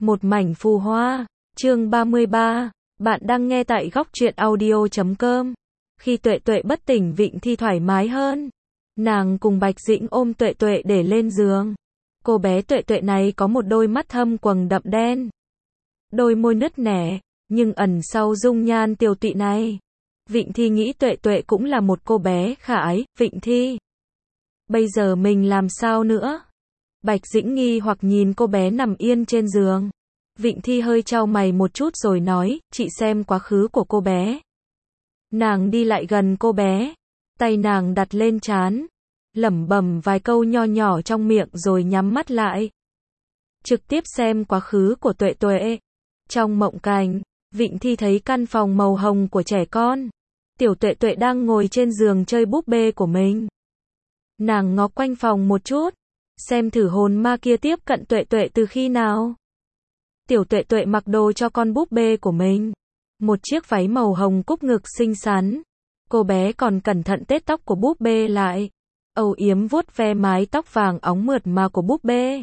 Một mảnh phù hoa, chương 33, bạn đang nghe tại góc truyện audio.com. Khi Tuệ Tuệ bất tỉnh, Vịnh Thi thoải mái hơn. Nàng cùng Bạch Dĩnh ôm Tuệ Tuệ để lên giường. Cô bé Tuệ Tuệ này có một đôi mắt thâm quầng đậm đen. Đôi môi nứt nẻ, nhưng ẩn sau dung nhan tiều tụy này. Vịnh Thi nghĩ Tuệ Tuệ cũng là một cô bé khả ái. Vịnh Thi, bây giờ mình làm sao nữa? Bạch Dĩnh nghi hoặc nhìn cô bé nằm yên trên giường. Vịnh Thi hơi chau mày một chút rồi nói, chị xem quá khứ của cô bé. Nàng đi lại gần cô bé, tay nàng đặt lên trán, lẩm bẩm vài câu nho nhỏ trong miệng rồi nhắm mắt lại. Trực tiếp xem quá khứ của Tuệ Tuệ. Trong mộng cảnh, Vịnh Thi thấy căn phòng màu hồng của trẻ con. Tiểu Tuệ Tuệ đang ngồi trên giường chơi búp bê của mình. Nàng ngó quanh phòng một chút, xem thử hồn ma kia tiếp cận Tuệ Tuệ từ khi nào. Tiểu Tuệ Tuệ mặc đồ cho con búp bê của mình. Một chiếc váy màu hồng cúc ngực xinh xắn. Cô bé còn cẩn thận tết tóc của búp bê lại. Âu yếm vuốt ve mái tóc vàng óng mượt mà của búp bê.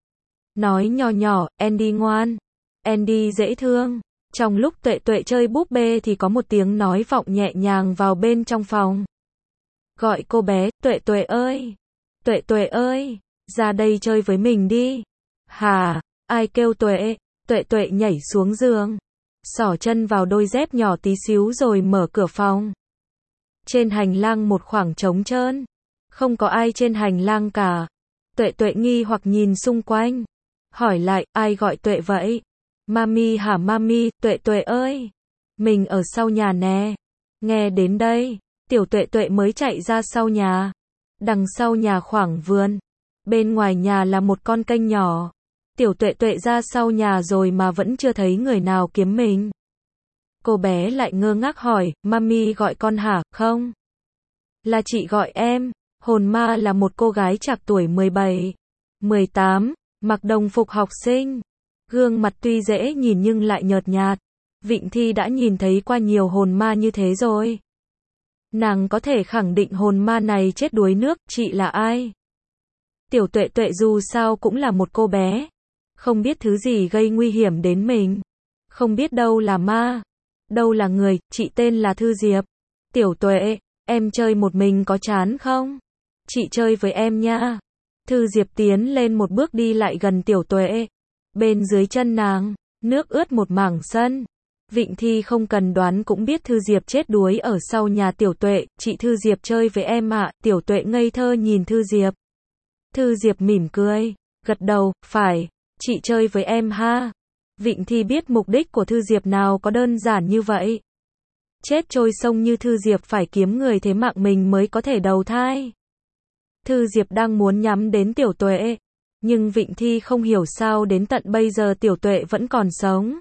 Nói nhỏ nhỏ, Andy ngoan. Andy dễ thương. Trong lúc Tuệ Tuệ chơi búp bê thì có một tiếng nói vọng nhẹ nhàng vào bên trong phòng. Gọi cô bé, Tuệ Tuệ ơi. Tuệ Tuệ ơi, ra đây chơi với mình đi. Hà, ai kêu Tuệ? Tuệ Tuệ nhảy xuống giường, xỏ chân vào đôi dép nhỏ tí xíu rồi mở cửa phòng. Trên hành lang một khoảng trống trơn, không có ai trên hành lang cả. Tuệ Tuệ nghi hoặc nhìn xung quanh, hỏi lại, ai gọi Tuệ vậy? Mami hả mami? Tuệ Tuệ ơi, mình ở sau nhà nè. Nghe đến đây, tiểu Tuệ Tuệ mới chạy ra sau nhà. Đằng sau nhà khoảng vườn, bên ngoài nhà là một con kênh nhỏ. Tiểu Tuệ Tuệ ra sau nhà rồi mà vẫn chưa thấy người nào kiếm mình. Cô bé lại ngơ ngác hỏi, mami gọi con hả? Không, là chị gọi em. Hồn ma là một cô gái trạc tuổi 17, 18, mặc đồng phục học sinh. Gương mặt tuy dễ nhìn nhưng lại nhợt nhạt. Vịnh Thi đã nhìn thấy qua nhiều hồn ma như thế rồi. Nàng có thể khẳng định hồn ma này chết đuối nước. Chị là ai? Tiểu Tuệ Tuệ dù sao cũng là một cô bé, không biết thứ gì gây nguy hiểm đến mình. Không biết đâu là ma, đâu là người. Chị tên là Thư Diệp. Tiểu Tuệ, em chơi một mình có chán không? Chị chơi với em nha. Thư Diệp tiến lên một bước đi lại gần Tiểu Tuệ. Bên dưới chân nàng, nước ướt một mảng sân. Vịnh Thi không cần đoán cũng biết Thư Diệp chết đuối ở sau nhà Tiểu Tuệ. Chị Thư Diệp chơi với em ạ. Tiểu Tuệ ngây thơ nhìn Thư Diệp. Thư Diệp mỉm cười, gật đầu, phải, chị chơi với em ha. Vịnh Thi biết mục đích của Thư Diệp nào có đơn giản như vậy. Chết trôi sông như Thư Diệp phải kiếm người thế mạng mình mới có thể đầu thai. Thư Diệp đang muốn nhắm đến Tiểu Tuệ, nhưng Vịnh Thi không hiểu sao đến tận bây giờ Tiểu Tuệ vẫn còn sống.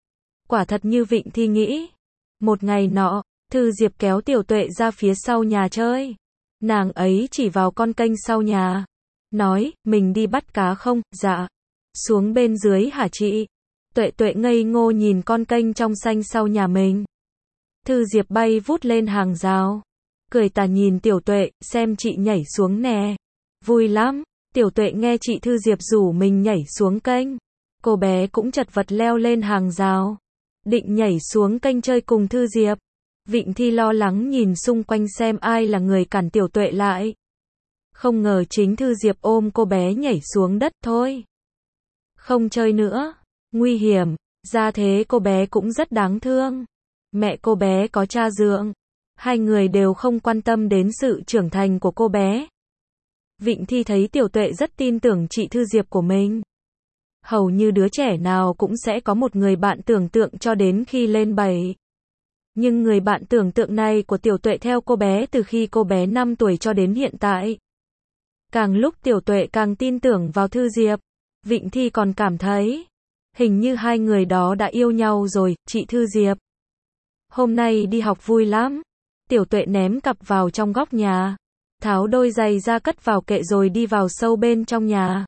Quả thật như Vịnh Thi nghĩ. Một ngày nọ, Thư Diệp kéo Tiểu Tuệ ra phía sau nhà chơi. Nàng ấy chỉ vào con kênh sau nhà, nói, mình đi bắt cá không? Dạ. Xuống bên dưới hả chị? Tuệ Tuệ ngây ngô nhìn con kênh trong xanh sau nhà mình. Thư Diệp bay vút lên hàng rào, cười tà nhìn Tiểu Tuệ, xem chị nhảy xuống nè. Vui lắm. Tiểu Tuệ nghe chị Thư Diệp rủ mình nhảy xuống kênh. Cô bé cũng chật vật leo lên hàng rào, định nhảy xuống kênh chơi cùng Thư Diệp. Vịnh Thi lo lắng nhìn xung quanh xem ai là người cản Tiểu Tuệ lại. Không ngờ chính Thư Diệp ôm cô bé nhảy xuống đất thôi. Không chơi nữa, nguy hiểm. Ra thế cô bé cũng rất đáng thương. Mẹ cô bé có cha dượng. Hai người đều không quan tâm đến sự trưởng thành của cô bé. Vịnh Thi thấy Tiểu Tuệ rất tin tưởng chị Thư Diệp của mình. Hầu như đứa trẻ nào cũng sẽ có một người bạn tưởng tượng cho đến khi lên 7. Nhưng người bạn tưởng tượng này của Tiểu Tuệ theo cô bé từ khi cô bé 5 tuổi cho đến hiện tại. Càng lúc Tiểu Tuệ càng tin tưởng vào Thư Diệp. Vịnh Thi còn cảm thấy, hình như hai người đó đã yêu nhau rồi. Chị Thư Diệp, hôm nay đi học vui lắm. Tiểu Tuệ ném cặp vào trong góc nhà, tháo đôi giày ra cất vào kệ rồi đi vào sâu bên trong nhà.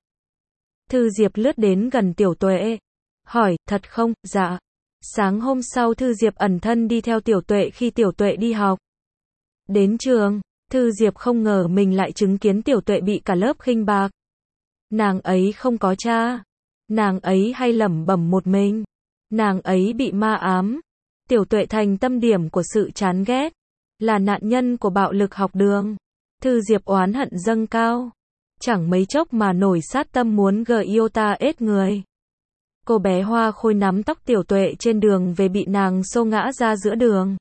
Thư Diệp lướt đến gần Tiểu Tuệ, hỏi, thật không? Dạ. Sáng hôm sau Thư Diệp ẩn thân đi theo Tiểu Tuệ khi Tiểu Tuệ đi học. Đến trường, Thư Diệp không ngờ mình lại chứng kiến Tiểu Tuệ bị cả lớp khinh bạc. Nàng ấy không có cha. Nàng ấy hay lẩm bẩm một mình. Nàng ấy bị ma ám. Tiểu Tuệ thành tâm điểm của sự chán ghét. Là nạn nhân của bạo lực học đường. Thư Diệp oán hận dâng cao. Chẳng mấy chốc mà nổi sát tâm muốn Gyota ết người. Cô bé Hoa Khôi nắm tóc Tiểu Tuệ trên đường về bị nàng xô ngã ra giữa đường.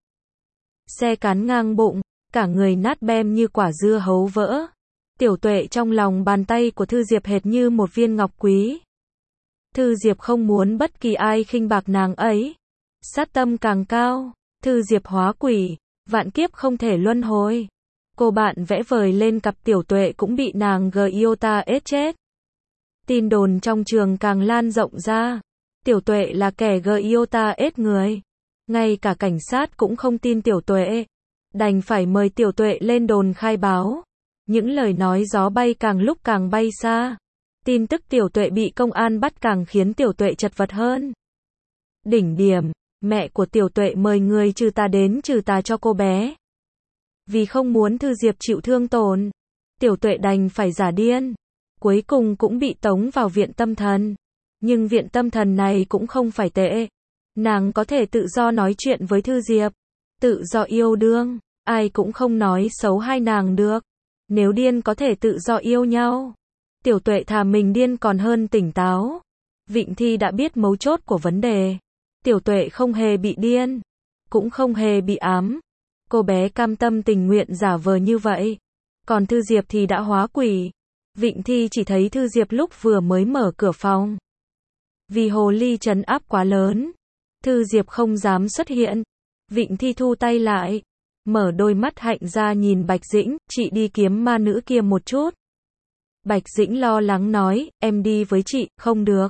Xe cán ngang bụng, cả người nát bem như quả dưa hấu vỡ. Tiểu Tuệ trong lòng bàn tay của Thư Diệp hệt như một viên ngọc quý. Thư Diệp không muốn bất kỳ ai khinh bạc nàng ấy. Sát tâm càng cao, Thư Diệp hóa quỷ, vạn kiếp không thể luân hồi. Cô bạn vẽ vời lên cặp Tiểu Tuệ cũng bị nàng Gyota ết chết. Tin đồn trong trường càng lan rộng ra. Tiểu Tuệ là kẻ Gyota ết người. Ngay cả cảnh sát cũng không tin Tiểu Tuệ. Đành phải mời Tiểu Tuệ lên đồn khai báo. Những lời nói gió bay càng lúc càng bay xa. Tin tức Tiểu Tuệ bị công an bắt càng khiến Tiểu Tuệ chật vật hơn. Đỉnh điểm, mẹ của Tiểu Tuệ mời người trừ tà đến trừ tà cho cô bé. Vì không muốn Thư Diệp chịu thương tổn, Tiểu Tuệ đành phải giả điên. Cuối cùng cũng bị tống vào viện tâm thần. Nhưng viện tâm thần này cũng không phải tệ. Nàng có thể tự do nói chuyện với Thư Diệp. Tự do yêu đương. Ai cũng không nói xấu hai nàng được. Nếu điên có thể tự do yêu nhau. Tiểu Tuệ thà mình điên còn hơn tỉnh táo. Vịnh Thi đã biết mấu chốt của vấn đề. Tiểu Tuệ không hề bị điên. Cũng không hề bị ám. Cô bé cam tâm tình nguyện giả vờ như vậy. Còn Thư Diệp thì đã hóa quỷ. Vịnh Thi chỉ thấy Thư Diệp lúc vừa mới mở cửa phòng. Vì hồ ly trấn áp quá lớn, Thư Diệp không dám xuất hiện. Vịnh Thi thu tay lại, mở đôi mắt hạnh ra nhìn Bạch Dĩnh, chị đi kiếm ma nữ kia một chút. Bạch Dĩnh lo lắng nói, em đi với chị, không được.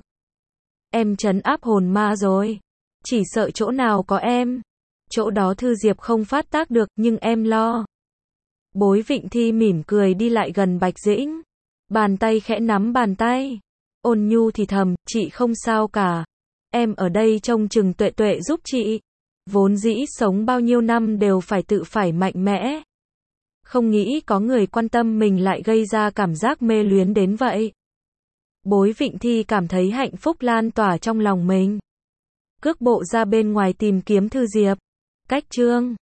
Em trấn áp hồn ma rồi. Chỉ sợ chỗ nào có em. Chỗ đó Thư Diệp không phát tác được, nhưng em lo. Bối Vịnh Thi mỉm cười đi lại gần Bạch Dĩnh. Bàn tay khẽ nắm bàn tay. Ôn nhu thì thầm, chị không sao cả. Em ở đây trông chừng Tuệ Tuệ giúp chị. Vốn dĩ sống bao nhiêu năm đều phải mạnh mẽ. Không nghĩ có người quan tâm mình lại gây ra cảm giác mê luyến đến vậy. Bối Vịnh Thi cảm thấy hạnh phúc lan tỏa trong lòng mình. Cước bộ ra bên ngoài tìm kiếm Thư Diệp. Cách chương